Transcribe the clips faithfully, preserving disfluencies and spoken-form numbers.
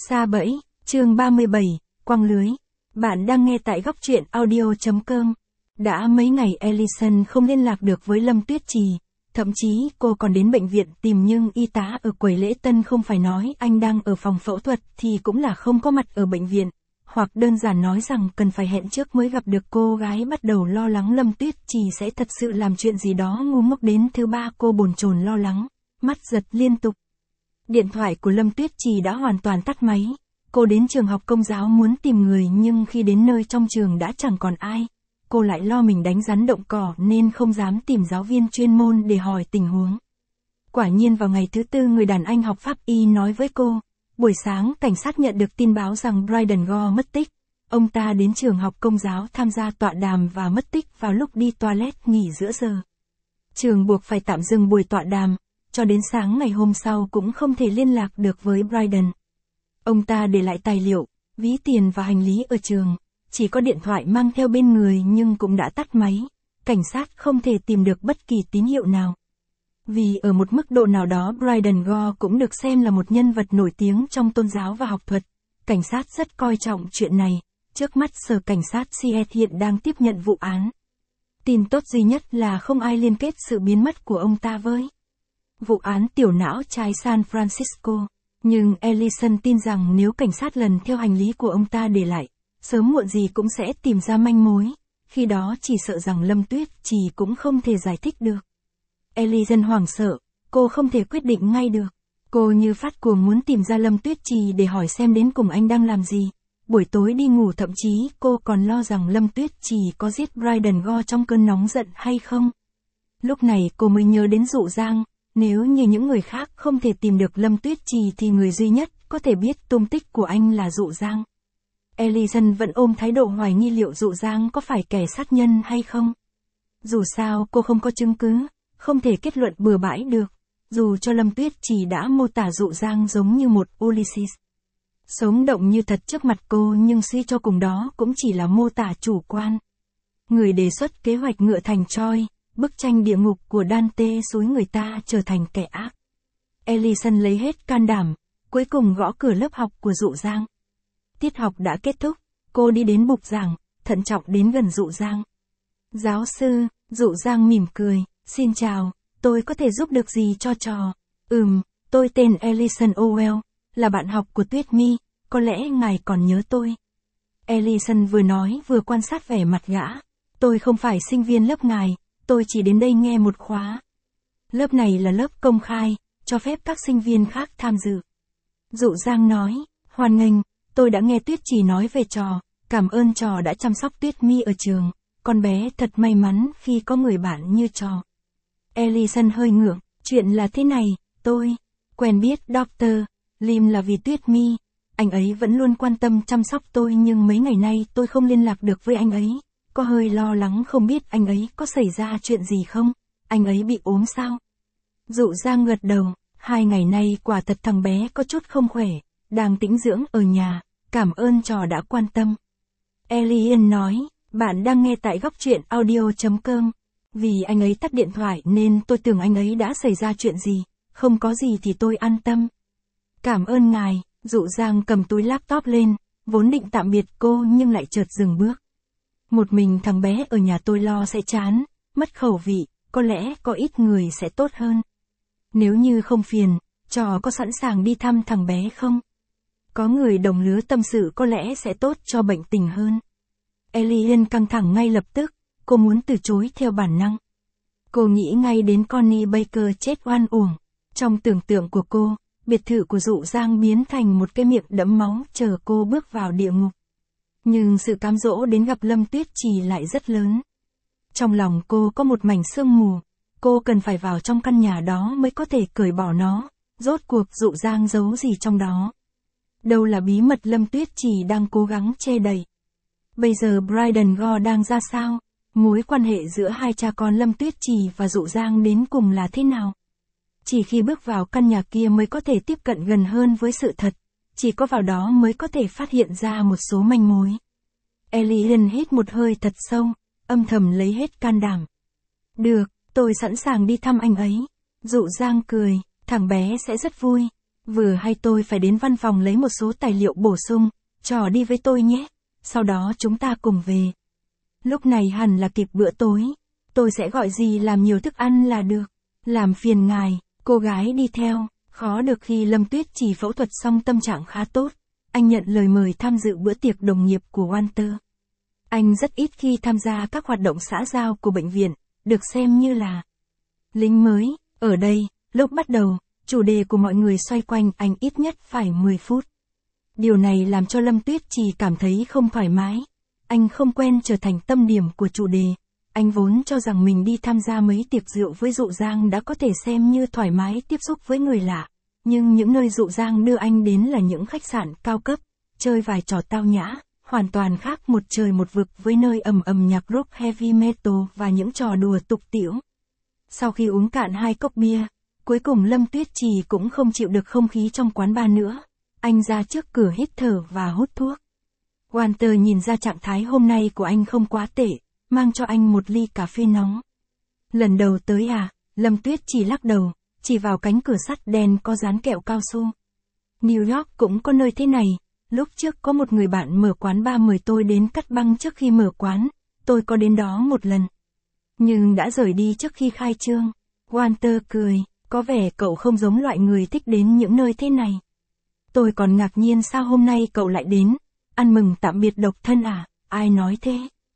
Sa bẫy, chương ba mươi bảy, quăng lưới. Bạn đang nghe tại góc truyện audio chấm com. Đã mấy ngày Allison không liên lạc được với Lâm Tuyết Trì, thậm chí cô còn đến bệnh viện tìm nhưng y tá ở quầy lễ tân không phải nói anh đang ở phòng phẫu thuật thì cũng là không có mặt ở bệnh viện, hoặc đơn giản nói rằng cần phải hẹn trước mới gặp được. Cô gái bắt đầu lo lắng Lâm Tuyết Trì sẽ thật sự làm chuyện gì đó ngu ngốc. Đến thứ ba cô bồn chồn lo lắng, mắt giật liên tục. Điện thoại của Lâm Tuyết Trì đã hoàn toàn tắt máy. Cô đến trường học Công giáo muốn tìm người nhưng khi đến nơi trong trường đã chẳng còn ai. Cô lại lo mình đánh rắn động cỏ nên không dám tìm giáo viên chuyên môn để hỏi tình huống. Quả nhiên vào ngày thứ tư người đàn anh học pháp y nói với cô, buổi sáng cảnh sát nhận được tin báo rằng Bryden Gore mất tích. Ông ta đến trường học Công giáo tham gia tọa đàm và mất tích vào lúc đi toilet nghỉ giữa giờ. Trường buộc phải tạm dừng buổi tọa đàm, cho đến sáng ngày hôm sau cũng không thể liên lạc được với Bryden. Ông ta để lại tài liệu, ví tiền và hành lý ở trường, chỉ có điện thoại mang theo bên người nhưng cũng đã tắt máy. Cảnh sát không thể tìm được bất kỳ tín hiệu nào. Vì ở một mức độ nào đó Bryden Gore cũng được xem là một nhân vật nổi tiếng trong tôn giáo và học thuật. Cảnh sát rất coi trọng chuyện này. Trước mắt sở cảnh sát Seattle hiện đang tiếp nhận vụ án. Tin tốt duy nhất là không ai liên kết sự biến mất của ông ta với vụ án tiểu não trai San Francisco. Nhưng Allison tin rằng nếu cảnh sát lần theo hành lý của ông ta để lại, sớm muộn gì cũng sẽ tìm ra manh mối. Khi đó chỉ sợ rằng Lâm Tuyết Trì cũng không thể giải thích được. Allison hoảng sợ, cô không thể quyết định ngay được. Cô như phát cuồng muốn tìm ra Lâm Tuyết Trì để hỏi xem đến cùng anh đang làm gì. Buổi tối đi ngủ thậm chí cô còn lo rằng Lâm Tuyết Trì có giết Bryden Gore trong cơn nóng giận hay không. Lúc này cô mới nhớ đến Dụ Giang. Nếu như những người khác không thể tìm được Lâm Tuyết Trì thì người duy nhất có thể biết tung tích của anh là Dụ Giang. Allison vẫn ôm thái độ hoài nghi liệu Dụ Giang có phải kẻ sát nhân hay không. Dù sao cô không có chứng cứ, không thể kết luận bừa bãi được. Dù cho Lâm Tuyết Trì đã mô tả Dụ Giang giống như một Ulysses sống động như thật trước mặt cô nhưng suy cho cùng đó cũng chỉ là mô tả chủ quan. Người đề xuất kế hoạch ngựa thành Troy, bức tranh địa ngục của Dante xúi người ta trở thành kẻ ác. Allison lấy hết can đảm, cuối cùng gõ cửa lớp học của Dụ Giang. Tiết học đã kết thúc, cô đi đến bục giảng, thận trọng đến gần Dụ Giang. Giáo sư, Dụ Giang mỉm cười, xin chào, tôi có thể giúp được gì cho trò? Ừm, tôi tên Allison Owell, là bạn học của Tuyết Mi, có lẽ ngài còn nhớ tôi. Allison vừa nói vừa quan sát vẻ mặt gã. Tôi không phải sinh viên lớp ngài. Tôi chỉ đến đây nghe một khóa. Lớp này là lớp công khai, cho phép các sinh viên khác tham dự. Dụ Giang nói, hoan nghênh, tôi đã nghe Tuyết Trì nói về trò, cảm ơn trò đã chăm sóc Tuyết Mi ở trường, con bé thật may mắn khi có người bạn như trò. Allison hơi ngượng, chuyện là thế này, tôi quen biết doctor Lim là vì Tuyết Mi, anh ấy vẫn luôn quan tâm chăm sóc tôi nhưng mấy ngày nay tôi không liên lạc được với anh ấy. Có hơi lo lắng không biết anh ấy có xảy ra chuyện gì không, anh ấy bị ốm sao? Dụ Giang gật đầu, hai ngày nay quả thật thằng bé có chút không khỏe, đang tĩnh dưỡng ở nhà, cảm ơn trò đã quan tâm. Elian nói, bạn đang nghe tại góc truyện audio chấm com. Vì anh ấy tắt điện thoại nên tôi tưởng anh ấy đã xảy ra chuyện gì, không có gì thì tôi an tâm. Cảm ơn ngài, Dụ Giang cầm túi laptop lên, vốn định tạm biệt cô nhưng lại chợt dừng bước. Một mình thằng bé ở nhà tôi lo sẽ chán, mất khẩu vị, có lẽ có ít người sẽ tốt hơn. Nếu như không phiền, trò có sẵn sàng đi thăm thằng bé không? Có người đồng lứa tâm sự có lẽ sẽ tốt cho bệnh tình hơn. Elian căng thẳng ngay lập tức, cô muốn từ chối theo bản năng. Cô nghĩ ngay đến Connie Baker chết oan uổng. Trong tưởng tượng của cô, biệt thự của Dụ Giang biến thành một cái miệng đẫm máu chờ cô bước vào địa ngục. Nhưng sự cám dỗ đến gặp Lâm Tuyết Trì lại rất lớn. Trong lòng cô có một mảnh sương mù, cô cần phải vào trong căn nhà đó mới có thể cởi bỏ nó, rốt cuộc Dụ Giang giấu gì trong đó. Đâu là bí mật Lâm Tuyết Trì đang cố gắng che đậy. Bây giờ Bryden Gore đang ra sao? Mối quan hệ giữa hai cha con Lâm Tuyết Trì và Dụ Giang đến cùng là thế nào? Chỉ khi bước vào căn nhà kia mới có thể tiếp cận gần hơn với sự thật. Chỉ có vào đó mới có thể phát hiện ra một số manh mối. Elian hít một hơi thật sâu, âm thầm lấy hết can đảm. Được, tôi sẵn sàng đi thăm anh ấy. Dụ Giang cười, thằng bé sẽ rất vui. Vừa hay tôi phải đến văn phòng lấy một số tài liệu bổ sung, trò đi với tôi nhé, sau đó chúng ta cùng về. Lúc này hẳn là kịp bữa tối, tôi sẽ gọi gì làm nhiều thức ăn là được. Làm phiền ngài, cô gái đi theo, khó được khi Lâm Tuyết Chỉ phẫu thuật xong tâm trạng khá tốt. Anh nhận lời mời tham dự bữa tiệc đồng nghiệp của Walter. Anh rất ít khi tham gia các hoạt động xã giao của bệnh viện, được xem như là lính mới. Ở đây, lúc bắt đầu, chủ đề của mọi người xoay quanh anh ít nhất phải mười phút. Điều này làm cho Lâm Tuyết Chỉ cảm thấy không thoải mái. Anh không quen trở thành tâm điểm của chủ đề. Anh vốn cho rằng mình đi tham gia mấy tiệc rượu với Dụ Giang đã có thể xem như thoải mái tiếp xúc với người lạ. Nhưng những nơi Dụ Giang đưa anh đến là những khách sạn cao cấp, chơi vài trò tao nhã, hoàn toàn khác một trời một vực với nơi ầm ầm nhạc rock heavy metal và những trò đùa tục tĩu. Sau khi uống cạn hai cốc bia, cuối cùng Lâm Tuyết Chỉ cũng không chịu được không khí trong quán bar nữa. Anh ra trước cửa hít thở và hút thuốc. Walter nhìn ra trạng thái hôm nay của anh không quá tệ, mang cho anh một ly cà phê nóng. Lần đầu tới à? Lâm Tuyết Chỉ lắc đầu, chỉ vào cánh cửa sắt đen có dán kẹo cao su. New York cũng có nơi thế này. Lúc trước có một người bạn mở quán bar mời tôi đến cắt băng trước khi mở quán, tôi có đến đó một lần. Nhưng đã rời đi trước khi khai trương. Walter cười, có vẻ cậu không giống loại người thích đến những nơi thế này. Tôi còn ngạc nhiên sao hôm nay cậu lại đến, ăn mừng tạm biệt độc thân à, ai nói thế?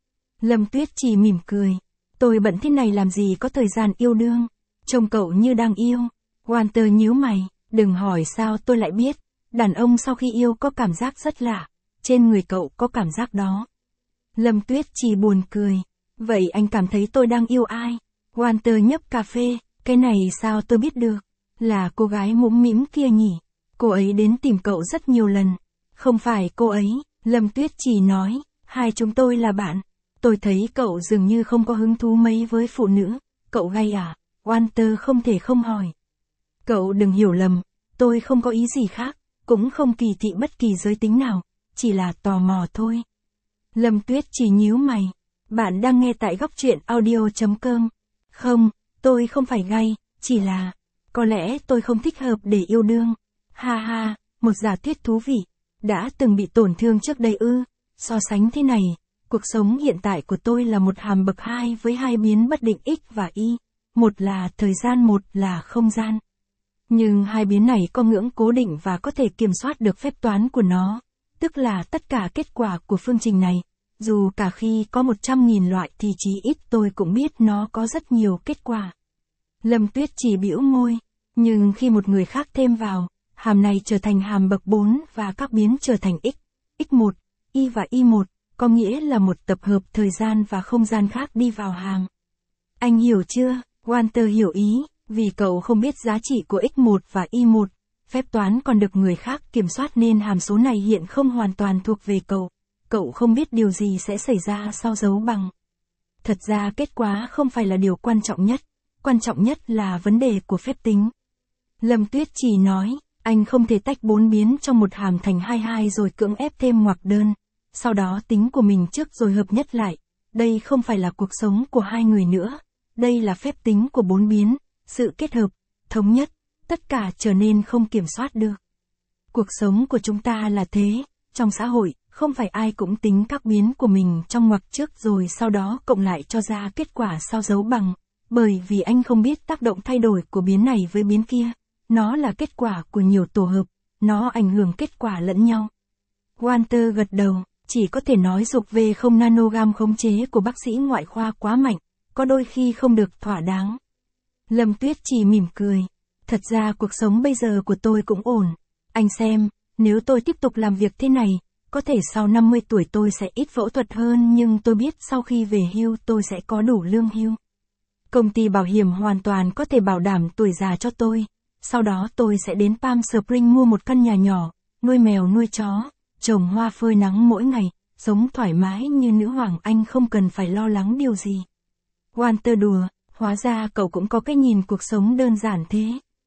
Lâm Tuyết Chỉ mỉm cười, tôi bận thế này làm gì có thời gian yêu đương, trông cậu như đang yêu. Walter nhíu mày, đừng hỏi sao tôi lại biết, đàn ông sau khi yêu có cảm giác rất lạ, trên người cậu có cảm giác đó. Lâm Tuyết Chỉ buồn cười, vậy anh cảm thấy tôi đang yêu ai? Walter nhấp cà phê, cái này sao tôi biết được, là cô gái mũm mĩm kia nhỉ, cô ấy đến tìm cậu rất nhiều lần. Không phải cô ấy, Lâm Tuyết Chỉ nói, hai chúng tôi là bạn. Tôi thấy cậu dường như không có hứng thú mấy với phụ nữ, cậu gay à? Walter không thể không hỏi. Cậu đừng hiểu lầm, tôi không có ý gì khác, cũng không kỳ thị bất kỳ giới tính nào, chỉ là tò mò thôi. Lâm Tuyết Chỉ nhíu mày, bạn đang nghe tại góc truyện audio chấm com. Không, tôi không phải gay, chỉ là, có lẽ tôi không thích hợp để yêu đương. Ha ha, một giả thuyết thú vị, đã từng bị tổn thương trước đây ư? So sánh thế này, cuộc sống hiện tại của tôi là một hàm bậc hai với hai biến bất định x và y, một là thời gian một là không gian. Nhưng hai biến này có ngưỡng cố định và có thể kiểm soát được phép toán của nó, tức là tất cả kết quả của phương trình này, dù cả khi có một trăm nghìn loại thì chí ít tôi cũng biết nó có rất nhiều kết quả. Lâm Tuyết Chỉ bĩu môi, nhưng khi một người khác thêm vào, hàm này trở thành hàm bậc bốn và các biến trở thành x, x một, y và y một, có nghĩa là một tập hợp thời gian và không gian khác đi vào hàm. Anh hiểu chưa? Walter hiểu ý, vì cậu không biết giá trị của x một và y một, phép toán còn được người khác kiểm soát nên hàm số này hiện không hoàn toàn thuộc về cậu. Cậu không biết điều gì sẽ xảy ra sau dấu bằng. Thật ra kết quả không phải là điều quan trọng nhất, quan trọng nhất là vấn đề của phép tính. Lâm Tuyết Chỉ nói, anh không thể tách bốn biến trong một hàm thành hai hai rồi cưỡng ép thêm ngoặc đơn, sau đó tính của mình trước rồi hợp nhất lại. Đây không phải là cuộc sống của hai người nữa, đây là phép tính của bốn biến, sự kết hợp, thống nhất, tất cả trở nên không kiểm soát được. Cuộc sống của chúng ta là thế, trong xã hội, không phải ai cũng tính các biến của mình trong ngoặc trước rồi sau đó cộng lại cho ra kết quả sau dấu bằng, bởi vì anh không biết tác động thay đổi của biến này với biến kia. Nó là kết quả của nhiều tổ hợp, nó ảnh hưởng kết quả lẫn nhau. Walter gật đầu, chỉ có thể nói dục về không nanogam khống chế của bác sĩ ngoại khoa quá mạnh, có đôi khi không được thỏa đáng. Lâm Tuyết Chỉ mỉm cười, thật ra cuộc sống bây giờ của tôi cũng ổn. Anh xem, nếu tôi tiếp tục làm việc thế này, có thể sau năm mươi tuổi tôi sẽ ít phẫu thuật hơn nhưng tôi biết sau khi về hưu tôi sẽ có đủ lương hưu. Công ty bảo hiểm hoàn toàn có thể bảo đảm tuổi già cho tôi. Sau đó tôi sẽ đến Palm Springs mua một căn nhà nhỏ, nuôi mèo nuôi chó, trồng hoa phơi nắng mỗi ngày, sống thoải mái như nữ hoàng, anh không cần phải lo lắng điều gì. Walter đùa, hóa ra cậu cũng có cái nhìn cuộc sống đơn giản thế.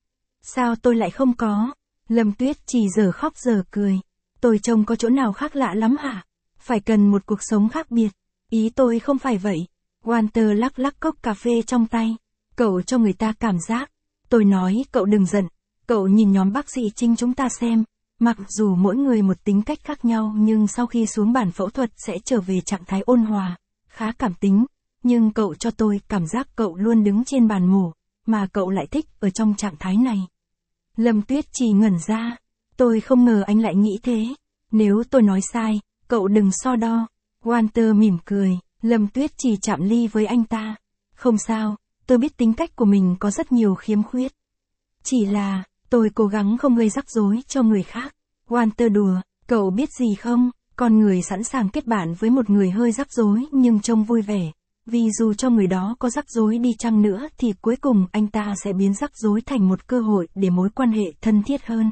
Sao tôi lại không có? Lâm Tuyết Chỉ giờ khóc giờ cười. Tôi trông có chỗ nào khác lạ lắm hả? Phải cần một cuộc sống khác biệt. Ý tôi không phải vậy. Walter lắc lắc cốc cà phê trong tay. Cậu cho người ta cảm giác. Tôi nói cậu đừng giận. Cậu nhìn nhóm bác sĩ chính chúng ta xem, mặc dù mỗi người một tính cách khác nhau nhưng sau khi xuống bàn phẫu thuật sẽ trở về trạng thái ôn hòa, khá cảm tính, nhưng cậu cho tôi cảm giác cậu luôn đứng trên bàn mổ, mà cậu lại thích ở trong trạng thái này. Lâm Tuyết Trì ngẩn ra, tôi không ngờ anh lại nghĩ thế, nếu tôi nói sai, cậu đừng so đo. Walter mỉm cười, Lâm Tuyết Trì chạm ly với anh ta. Không sao, tôi biết tính cách của mình có rất nhiều khiếm khuyết. Chỉ là, tôi cố gắng không gây rắc rối cho người khác. Walter đùa, cậu biết gì không, con người sẵn sàng kết bạn với một người hơi rắc rối nhưng trông vui vẻ. Vì dù cho người đó có rắc rối đi chăng nữa thì cuối cùng anh ta sẽ biến rắc rối thành một cơ hội để mối quan hệ thân thiết hơn.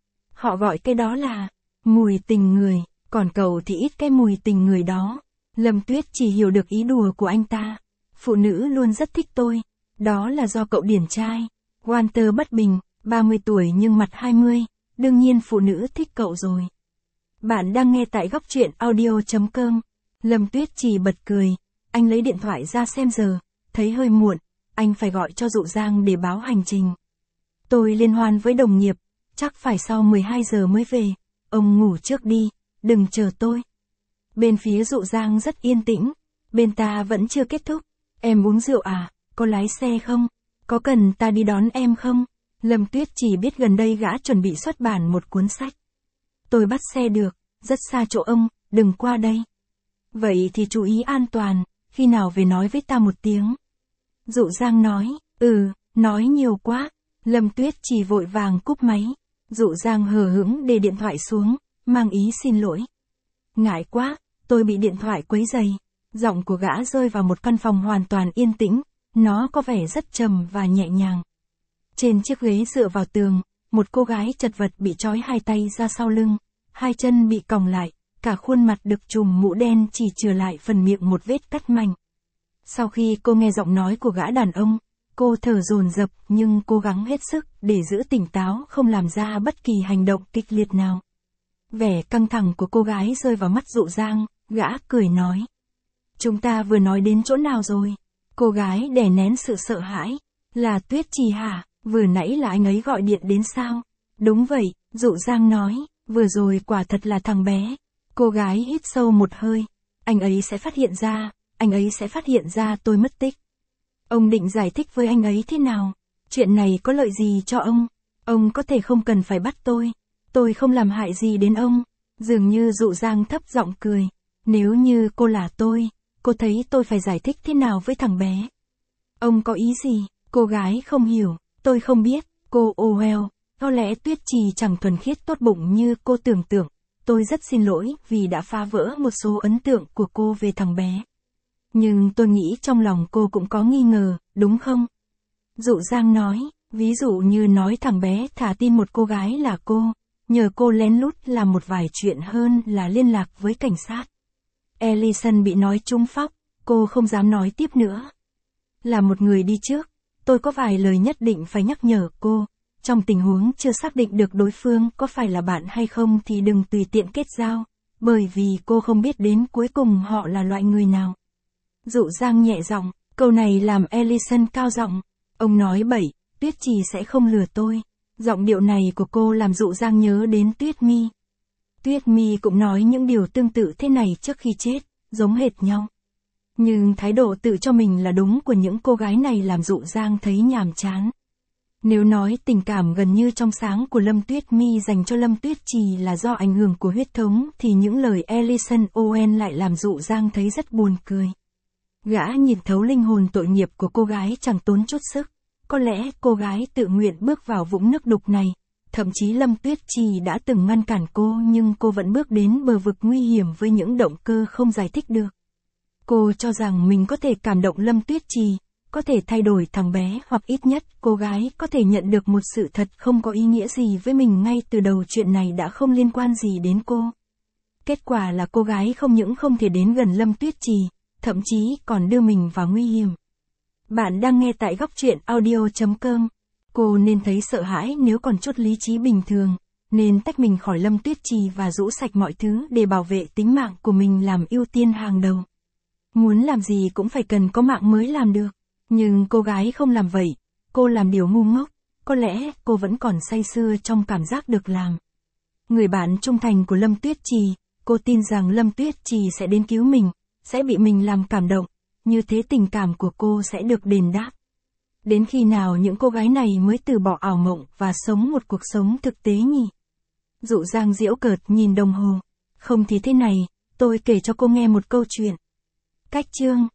Họ gọi cái đó là mùi tình người, còn cậu thì ít cái mùi tình người đó. Lâm Tuyết chỉ hiểu được ý đùa của anh ta. Phụ nữ luôn rất thích tôi, đó là do cậu điển trai. Walter bất bình, ba mươi tuổi nhưng mặt hai mươi, đương nhiên phụ nữ thích cậu rồi. Bạn đang nghe tại góc truyện audio chấm com. Lâm Tuyết chỉ bật cười, anh lấy điện thoại ra xem giờ, thấy hơi muộn, anh phải gọi cho Dụ Giang để báo hành trình. Tôi liên hoan với đồng nghiệp, chắc phải sau mười hai giờ mới về, ông ngủ trước đi, đừng chờ tôi. Bên phía Dụ Giang rất yên tĩnh, bên ta vẫn chưa kết thúc. Em uống rượu à, có lái xe không? Có cần ta đi đón em không? Lâm Tuyết chỉ biết gần đây gã chuẩn bị xuất bản một cuốn sách. Tôi bắt xe được, rất xa chỗ ông, đừng qua đây. Vậy thì chú ý an toàn, khi nào về nói với ta một tiếng. Dụ Giang nói, ừ, nói nhiều quá. Lâm Tuyết chỉ vội vàng cúp máy. Dụ Giang hờ hững để điện thoại xuống, mang ý xin lỗi. Ngại quá, tôi bị điện thoại quấy rầy. Giọng của gã rơi vào một căn phòng hoàn toàn yên tĩnh, nó có vẻ rất trầm và nhẹ nhàng. Trên chiếc ghế dựa vào tường, một cô gái chật vật bị trói hai tay ra sau lưng, hai chân bị còng lại, cả khuôn mặt được trùm mũ đen chỉ chừa lại phần miệng một vết cắt mảnh. Sau khi cô nghe giọng nói của gã đàn ông, cô thở dồn dập nhưng cố gắng hết sức để giữ tỉnh táo không làm ra bất kỳ hành động kịch liệt nào. Vẻ căng thẳng của cô gái rơi vào mắt Dụ Giang, gã cười nói. Chúng ta vừa nói đến chỗ nào rồi? Cô gái đè nén sự sợ hãi. Là Tuyết Trì hả? Vừa nãy là anh ấy gọi điện đến sao? Đúng vậy, Dụ Giang nói, vừa rồi quả thật là thằng bé. Cô gái hít sâu một hơi. Anh ấy sẽ phát hiện ra, anh ấy sẽ phát hiện ra tôi mất tích. Ông định giải thích với anh ấy thế nào? Chuyện này có lợi gì cho ông? Ông có thể không cần phải bắt tôi. Tôi không làm hại gì đến ông. Dường như Dụ Giang thấp giọng cười. Nếu như cô là tôi, cô thấy tôi phải giải thích thế nào với thằng bé? Ông có ý gì? Cô gái không hiểu. Tôi không biết. Cô ô heo. Có lẽ Tuyết Trì chẳng thuần khiết tốt bụng như cô tưởng tượng. Tôi rất xin lỗi vì đã phá vỡ một số ấn tượng của cô về thằng bé. Nhưng tôi nghĩ trong lòng cô cũng có nghi ngờ, đúng không? Dụ Giang nói, ví dụ như nói thằng bé thả tin một cô gái là cô, nhờ cô lén lút làm một vài chuyện hơn là liên lạc với cảnh sát. Ellison bị nói trúng phóc, cô không dám nói tiếp nữa. Là một người đi trước, tôi có vài lời nhất định phải nhắc nhở cô. Trong tình huống chưa xác định được đối phương có phải là bạn hay không thì đừng tùy tiện kết giao, bởi vì cô không biết đến cuối cùng họ là loại người nào. Dụ Giang nhẹ giọng, câu này làm Ellison cao giọng. Ông nói bậy, Tuyết Trì sẽ không lừa tôi. Giọng điệu này của cô làm Dụ Giang nhớ đến Tuyết Mi. Tuyết Mi cũng nói những điều tương tự thế này trước khi chết, giống hệt nhau. Nhưng thái độ tự cho mình là đúng của những cô gái này làm Dụ Giang thấy nhàm chán. Nếu nói tình cảm gần như trong sáng của Lâm Tuyết Mi dành cho Lâm Tuyết Trì là do ảnh hưởng của huyết thống thì những lời Ellison Owen lại làm Dụ Giang thấy rất buồn cười. Gã nhìn thấu linh hồn tội nghiệp của cô gái chẳng tốn chút sức. Có lẽ cô gái tự nguyện bước vào vũng nước đục này. Thậm chí Lâm Tuyết Trì đã từng ngăn cản cô nhưng cô vẫn bước đến bờ vực nguy hiểm với những động cơ không giải thích được. Cô cho rằng mình có thể cảm động Lâm Tuyết Trì, có thể thay đổi thằng bé hoặc ít nhất cô gái có thể nhận được một sự thật không có ý nghĩa gì với mình ngay từ đầu chuyện này đã không liên quan gì đến cô. Kết quả là cô gái không những không thể đến gần Lâm Tuyết Trì, thậm chí còn đưa mình vào nguy hiểm. Bạn đang nghe tại góc truyện audio chấm com. Cô nên thấy sợ hãi nếu còn chút lý trí bình thường, nên tách mình khỏi Lâm Tuyết Trì và rũ sạch mọi thứ để bảo vệ tính mạng của mình làm ưu tiên hàng đầu. Muốn làm gì cũng phải cần có mạng mới làm được. Nhưng cô gái không làm vậy, cô làm điều ngu ngốc, có lẽ cô vẫn còn say sưa trong cảm giác được làm người bạn trung thành của Lâm Tuyết Trì. Cô tin rằng Lâm Tuyết Trì sẽ đến cứu mình, sẽ bị mình làm cảm động, như thế tình cảm của cô sẽ được đền đáp. Đến khi nào những cô gái này mới từ bỏ ảo mộng và sống một cuộc sống thực tế nhỉ? Dụ Giang giễu cợt nhìn đồng hồ. Không thì thế này, tôi kể cho cô nghe một câu chuyện. Cách chương